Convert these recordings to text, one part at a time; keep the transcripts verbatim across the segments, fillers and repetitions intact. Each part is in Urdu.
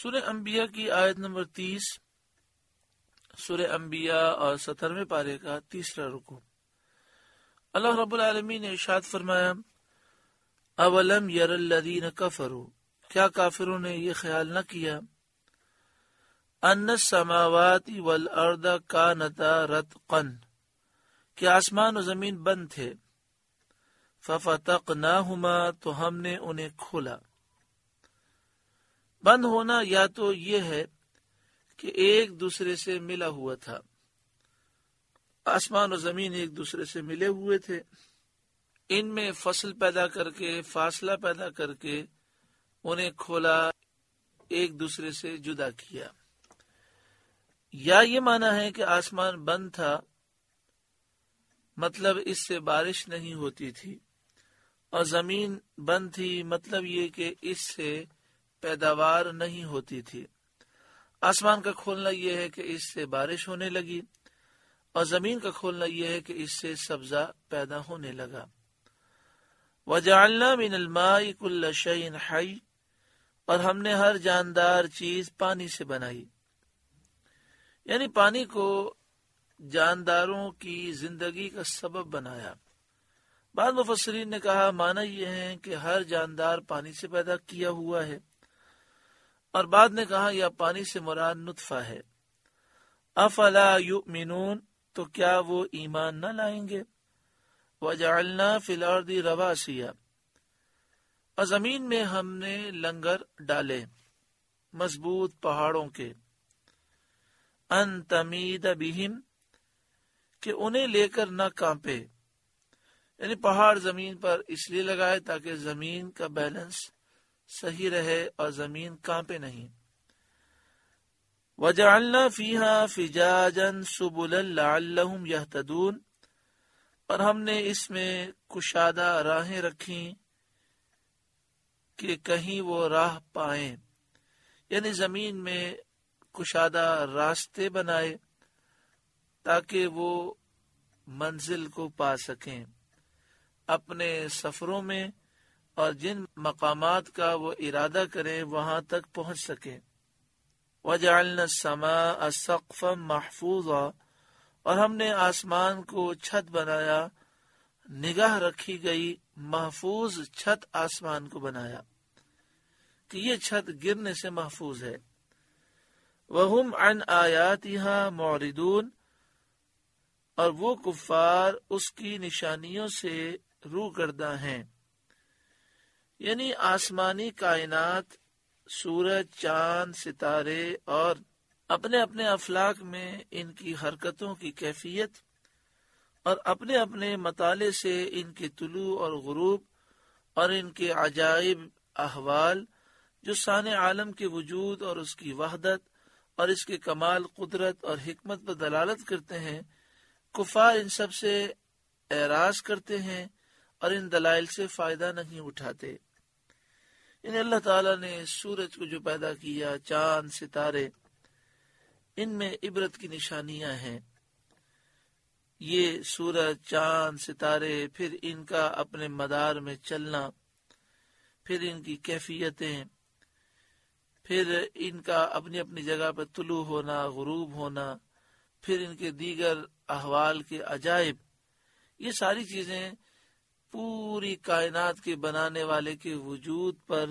سورہ انبیاء کی آیت نمبر تیس، سورہ انبیاء اور سترویں پارے کا تیسرا رکوع۔ اللہ رب العالمین نے ارشاد فرمایا، اولم یر الذین کفروا، کیا کافروں نے یہ خیال نہ کیا، ان السماوات والارض کانتا رتقا، کہ آسمان و زمین بند تھے، ففتقناہما، تو ہم نے انہیں کھولا۔ بند ہونا یا تو یہ ہے کہ ایک دوسرے سے ملا ہوا تھا، آسمان و زمین ایک دوسرے سے ملے ہوئے تھے، ان میں فصل پیدا کر کے فاصلہ پیدا کر کے انہیں کھولا، ایک دوسرے سے جدا کیا۔ یا یہ معنی ہے کہ آسمان بند تھا، مطلب اس سے بارش نہیں ہوتی تھی، اور زمین بند تھی، مطلب یہ کہ اس سے پیداوار نہیں ہوتی تھی۔ آسمان کا کھولنا یہ ہے کہ اس سے بارش ہونے لگی، اور زمین کا کھولنا یہ ہے کہ اس سے سبزہ پیدا ہونے لگا۔ وَجَعَلْنَا مِنَ الْمَاءِ كُلَّ شَيْءٍ حَيٍّ، اور ہم نے ہر جاندار چیز پانی سے بنائی، یعنی پانی کو جانداروں کی زندگی کا سبب بنایا۔ بعض مفسرین نے کہا معنی یہ ہے کہ ہر جاندار پانی سے پیدا کیا ہوا ہے، اور بعد نے کہا یا پانی سے مراد نطفہ ہے۔ افلا یؤمنون، تو کیا وہ ایمان نہ لائیں گے؟ وجعلنا فی الارض رواسیا، اور زمین میں ہم نے لنگر ڈالے مضبوط پہاڑوں کے، ان تمید بہم، کہ انہیں لے کر نہ کانپے، یعنی پہاڑ زمین پر اس لیے لگائے تاکہ زمین کا بیلنس صحیح رہے اور زمین کانپے نہیں۔ وَجَعَلْنَا فِيهَا فِجَاجًا سُبُلًا لَعَلَّهُمْ يَهْتَدُونَ، اور ہم نے اس میں کشادہ راہیں رکھیں کہ کہیں وہ راہ پائیں، یعنی زمین میں کشادہ راستے بنائے تاکہ وہ منزل کو پا سکیں اپنے سفروں میں، اور جن مقامات کا وہ ارادہ کریں وہاں تک پہنچ سکیں۔ وَجَعَلْنَا السَّمَاءَ سَقْفًا مَحْفُوظًا، اور ہم نے آسمان کو چھت بنایا، نگاہ رکھی گئی محفوظ چھت آسمان کو بنایا کہ یہ چھت گرنے سے محفوظ ہے۔ وَهُمْ عَنْ آيَاتِهَا مُعْرِضُونَ، اور وہ کفار اس کی نشانیوں سے روگرداں ہیں، یعنی آسمانی کائنات، سورج، چاند، ستارے اور اپنے اپنے افلاک میں ان کی حرکتوں کی کیفیت اور اپنے اپنے مطالعے سے ان کے طلوع اور غروب اور ان کے عجائب احوال جو صانع عالم کے وجود اور اس کی وحدت اور اس کے کمال قدرت اور حکمت پر دلالت کرتے ہیں، کفار ان سب سے اعراض کرتے ہیں اور ان دلائل سے فائدہ نہیں اٹھاتے۔ یعنی اللہ تعالیٰ نے سورج کو جو پیدا کیا، چاند، ستارے، ان میں عبرت کی نشانیاں ہیں۔ یہ سورج، چاند، ستارے، پھر ان کا اپنے مدار میں چلنا، پھر ان کی کیفیتیں، پھر ان کا اپنی اپنی جگہ پر طلوع ہونا، غروب ہونا، پھر ان کے دیگر احوال کے عجائب، یہ ساری چیزیں پوری کائنات کے بنانے والے کے وجود پر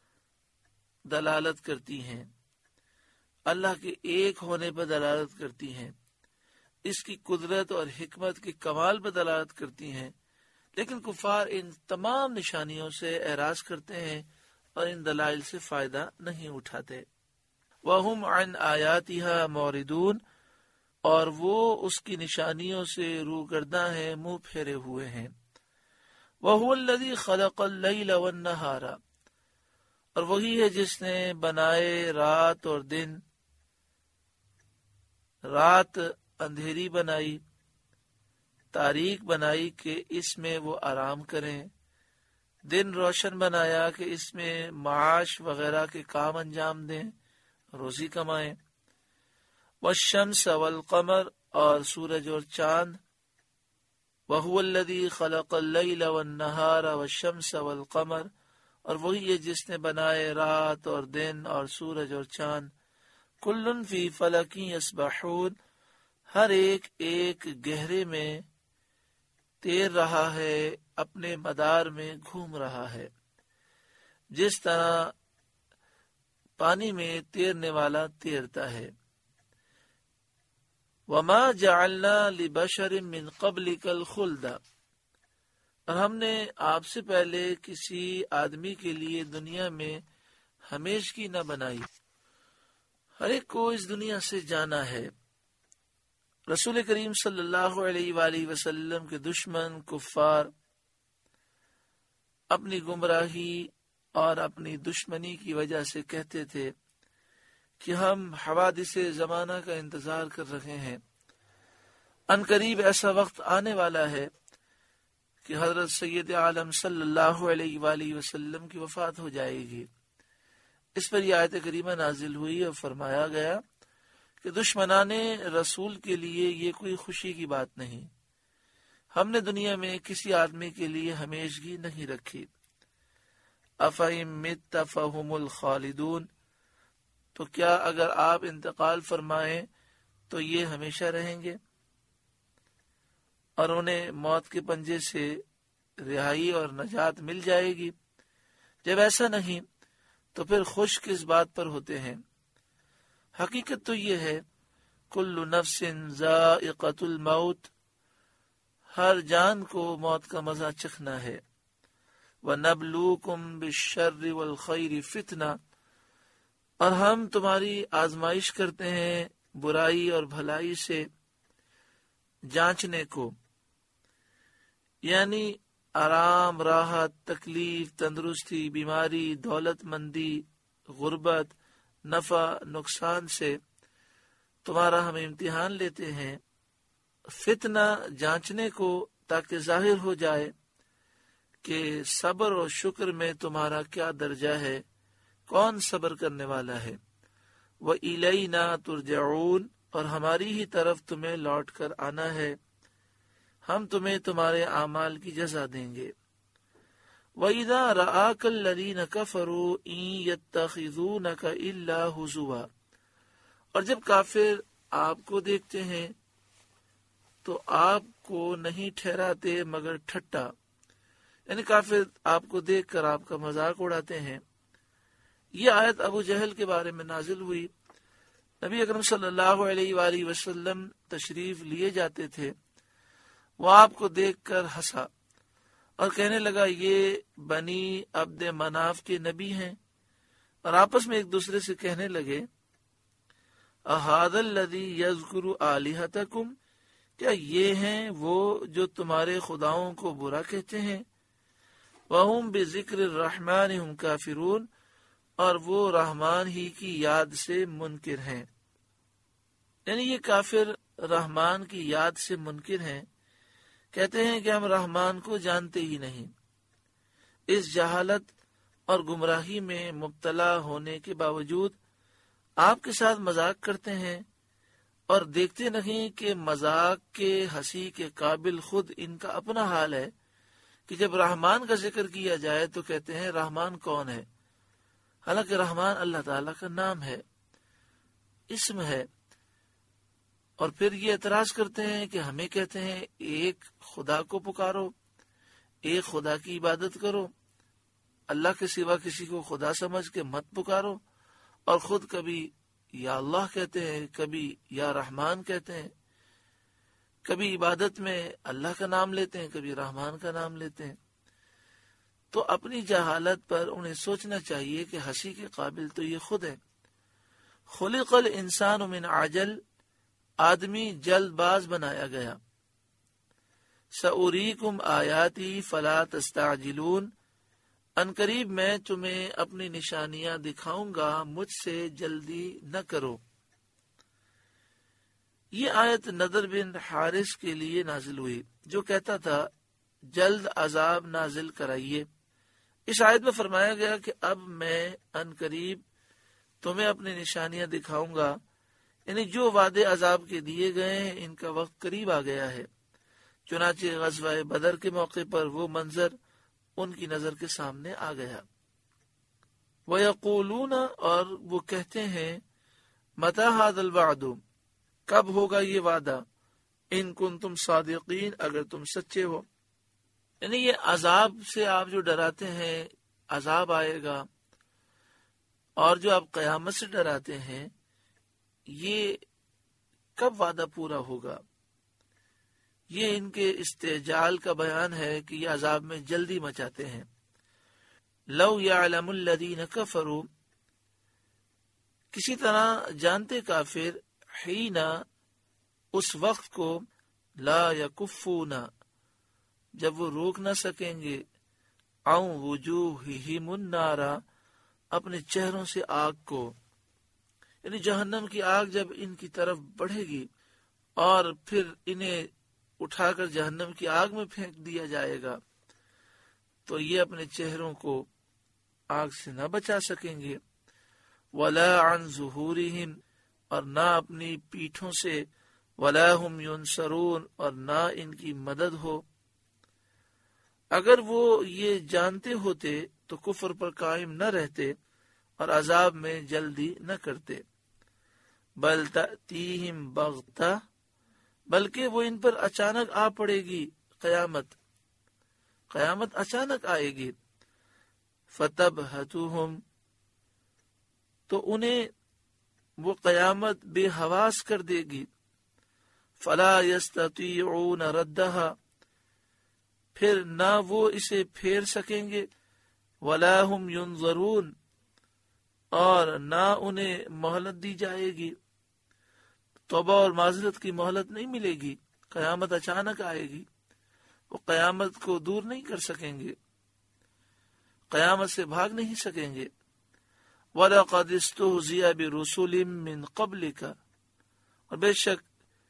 دلالت کرتی ہیں، اللہ کے ایک ہونے پر دلالت کرتی ہیں، اس کی قدرت اور حکمت کے کمال پر دلالت کرتی ہیں، لیکن کفار ان تمام نشانیوں سے اعراض کرتے ہیں اور ان دلائل سے فائدہ نہیں اٹھاتے۔ وَهُمْ عَنْ آيَاتِهَا مُعْرِضُونَ، اور وہ اس کی نشانیوں سے روگرداں ہیں، منہ پھیرے ہوئے ہیں۔ وَهُوَ الَّذِي خَلَقَ اللَّيْلَ وَالنَّهَارَ، اور وہی ہے جس نے بنائے رات اور دن، رات اندھیری بنائی، تاریک بنائی کہ اس میں وہ آرام کریں، دن روشن بنایا کہ اس میں معاش وغیرہ کے کام انجام دیں، روزی کمائیں۔ والشمس والقمر، اور سورج اور چاند۔ وَهُوَ الَّذِي خَلَقَ اللَّيْلَ وَالنَّهَارَ وَالشَّمْسَ وَالْقَمَرَ اور وہی ہے جس نے بنائے رات اور دن اور سورج اور چاند، کلن فی فلک یسبحون، ہر ایک ایک گہرے میں تیر رہا ہے، اپنے مدار میں گھوم رہا ہے، جس طرح پانی میں تیرنے والا تیرتا ہے۔ وما جعلنا لبشر من قبلک الخلد، اور ہم نے آپ سے پہلے کسی آدمی کے لیے دنیا میں ہمیشگی نہ بنائی۔ ہر ایک کو اس دنیا سے جانا ہے۔ رسول کریم صلی اللہ علیہ وآلہ وسلم کے دشمن کفار اپنی گمراہی اور اپنی دشمنی کی وجہ سے کہتے تھے کہ ہم حوادث زمانہ کا انتظار کر رہے ہیں، ان قریب ایسا وقت آنے والا ہے کہ حضرت سید عالم صلی اللہ علیہ وآلہ وسلم کی وفات ہو جائے گی۔ اس پر یہ آیت کریمہ نازل ہوئی اور فرمایا گیا کہ دشمنان رسول کے لیے یہ کوئی خوشی کی بات نہیں، ہم نے دنیا میں کسی آدمی کے لیے ہمیشگی نہیں رکھی۔ افَإِن مِتَّ فَهُمُ الْخَالِدُونَ، تو کیا اگر آپ انتقال فرمائیں تو یہ ہمیشہ رہیں گے اور انہیں موت کے پنجے سے رہائی اور نجات مل جائے گی؟ جب ایسا نہیں تو پھر خوش کس بات پر ہوتے ہیں؟ حقیقت تو یہ ہے کل نفس ذائقۃ الموت، ہر جان کو موت کا مزہ چکھنا ہے۔ وَنَبْلُوكُمْ بِالشَّرِّ وَالْخَيْرِ فِتْنَةً، اور ہم تمہاری آزمائش کرتے ہیں برائی اور بھلائی سے جانچنے کو، یعنی آرام، راحت، تکلیف، تندرستی، بیماری، دولت مندی، غربت، نفع نقصان سے تمہارا ہم امتحان لیتے ہیں۔ فتنہ جانچنے کو، تاکہ ظاہر ہو جائے کہ صبر اور شکر میں تمہارا کیا درجہ ہے، کون صبر کرنے والا ہے۔ وَإِلَيْنَا تُرْجَعُونَ، اور ہماری ہی طرف تمہیں لوٹ کر آنا ہے، ہم تمہیں تمہارے اعمال کی جزا دیں گے۔ وَإِذَا رَآكَ الَّذِينَ كَفَرُوا إِن يَتَّخِذُونَكَ إِلَّا هُزُوًا، اور جب کافر آپ کو دیکھتے ہیں تو آپ کو نہیں ٹھہراتے مگر ٹھٹا، یعنی کافر آپ کو دیکھ کر آپ کا مذاق اڑاتے ہیں۔ یہ آیت ابو جہل کے بارے میں نازل ہوئی۔ نبی اکرم صلی اللہ علیہ وآلہ وسلم تشریف لیے جاتے تھے، وہ آپ کو دیکھ کر ہنسا اور کہنے لگا یہ بنی عبد مناف کے نبی ہیں، اور آپس میں ایک دوسرے سے کہنے لگے اَهَذَا الَّذِي يَذْكُرُ آلِهَتَكُمْ، کیا یہ ہیں وہ جو تمہارے خداؤں کو برا کہتے ہیں؟ وَهُمْ بِذِكْرِ الرَّحْمَنِ هُمْ كَافِرُونَ، اور وہ رحمان ہی کی یاد سے منکر ہیں، یعنی یہ کافر رحمان کی یاد سے منکر ہیں، کہتے ہیں کہ ہم رحمان کو جانتے ہی نہیں۔ اس جہالت اور گمراہی میں مبتلا ہونے کے باوجود آپ کے ساتھ مذاق کرتے ہیں، اور دیکھتے نہیں کہ مذاق کے ہنسی کے قابل خود ان کا اپنا حال ہے کہ جب رحمان کا ذکر کیا جائے تو کہتے ہیں رحمان کون ہے، حالانکہ رحمان اللہ تعالیٰ کا نام ہے، اسم ہے۔ اور پھر یہ اعتراض کرتے ہیں کہ ہمیں کہتے ہیں ایک خدا کو پکارو، ایک خدا کی عبادت کرو، اللہ کے سوا کسی کو خدا سمجھ کے مت پکارو، اور خود کبھی یا اللہ کہتے ہیں، کبھی یا رحمان کہتے ہیں، کبھی عبادت میں اللہ کا نام لیتے ہیں، کبھی رحمان کا نام لیتے ہیں۔ تو اپنی جہالت پر انہیں سوچنا چاہیے کہ ہنسی کے قابل تو یہ خود ہے۔ خلق الانسان من عجل، آدمی جلد باز بنایا گیا۔ سأریکم آیاتی فلا تستعجلون، ان قریب میں تمہیں اپنی نشانیاں دکھاؤں گا، مجھ سے جلدی نہ کرو۔ یہ آیت نضر بن حارث کے لیے نازل ہوئی جو کہتا تھا جلد عذاب نازل کرائیے۔ اس آیت میں فرمایا گیا کہ اب میں ان قریب تمہیں اپنی نشانیاں دکھاؤں گا، یعنی جو وعدے عذاب کے دیے گئے ہیں ان کا وقت قریب آ گیا ہے۔ چنانچہ غزوہ بدر کے موقع پر وہ منظر ان کی نظر کے سامنے آ گیا۔ وَيَقُولُونَ اور وہ کہتے ہیں مَتَى هَذَا الْوَعْدُ کب ہوگا یہ وعدہ، ان کنتم صادقین اگر تم سچے ہو. یعنی یہ عذاب سے آپ جو ڈراتے ہیں، عذاب آئے گا، اور جو آپ قیامت سے ڈراتے ہیں، یہ کب وعدہ پورا ہوگا؟ یہ ان کے استعجال کا بیان ہے کہ یہ عذاب میں جلدی مچاتے ہیں. لو یعلم الذین کفروا کسی طرح جانتے کافر، حین اس وقت کو، لا یکفون جب وہ روک نہ سکیں گے، عن وجوہہم النار اپنے چہروں سے آگ کو، یعنی جہنم کی آگ جب ان کی طرف بڑھے گی اور پھر انہیں اٹھا کر جہنم کی آگ میں پھینک دیا جائے گا، تو یہ اپنے چہروں کو آگ سے نہ بچا سکیں گے. ولا عن ظہورہم اور نہ اپنی پیٹھوں سے، ولا ہم ینصرون اور نہ ان کی مدد ہو. اگر وہ یہ جانتے ہوتے تو کفر پر قائم نہ رہتے اور عذاب میں جلدی نہ کرتے. بل تأتیہم بغتہ بلکہ وہ ان پر اچانک آ پڑے گی قیامت، قیامت اچانک آئے گی. فتبہتہم تو انہیں وہ قیامت بے حواس کر دے گی. فلا یستطیعون ردہا پھر نہ وہ اسے پھیر سکیں گے. ولا ہم ینظرون اور نہ انہیں مہلت دی جائے گی، توبہ اور معذرت کی مہلت نہیں ملے گی. قیامت اچانک آئے گی، وہ قیامت کو دور نہیں کر سکیں گے، قیامت سے بھاگ نہیں سکیں گے. وَلَقَدِ اسْتُهْزِئَ بِرُسُلٍ مِّن قَبْلِكَ اور بے شک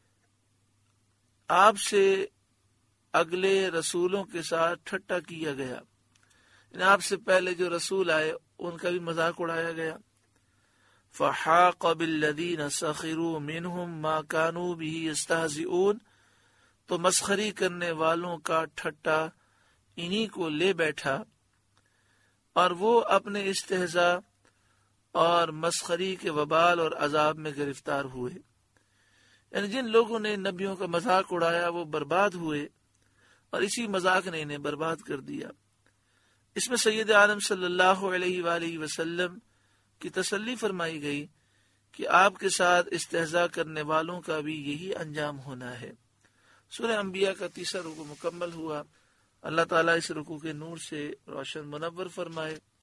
آپ سے اگلے رسولوں کے ساتھ ٹھٹا کیا گیا، یعنی آپ سے پہلے جو رسول آئے ان کا بھی مذاق اڑایا گیا. فَحَاقَ بِالَّذِينَ سَخِرُوا مِنْهُمْ مَا كَانُوا بِهِ يَسْتَهْزِئُونَ تو مسخری کرنے والوں کا ٹھٹا انہی کو لے بیٹھا، اور وہ اپنے استہزاء اور مسخری کے وبال اور عذاب میں گرفتار ہوئے. یعنی جن لوگوں نے نبیوں کا مذاق اڑایا وہ برباد ہوئے، اور اسی مذاق نے انہیں برباد کر دیا. اس میں سید عالم صلی اللہ علیہ وآلہ وسلم کی تسلی فرمائی گئی کہ آپ کے ساتھ استہزاء کرنے والوں کا بھی یہی انجام ہونا ہے. سورہ انبیاء کا تیسرا رکوع مکمل ہوا. اللہ تعالیٰ اس رکوع کے نور سے روشن منور فرمائے.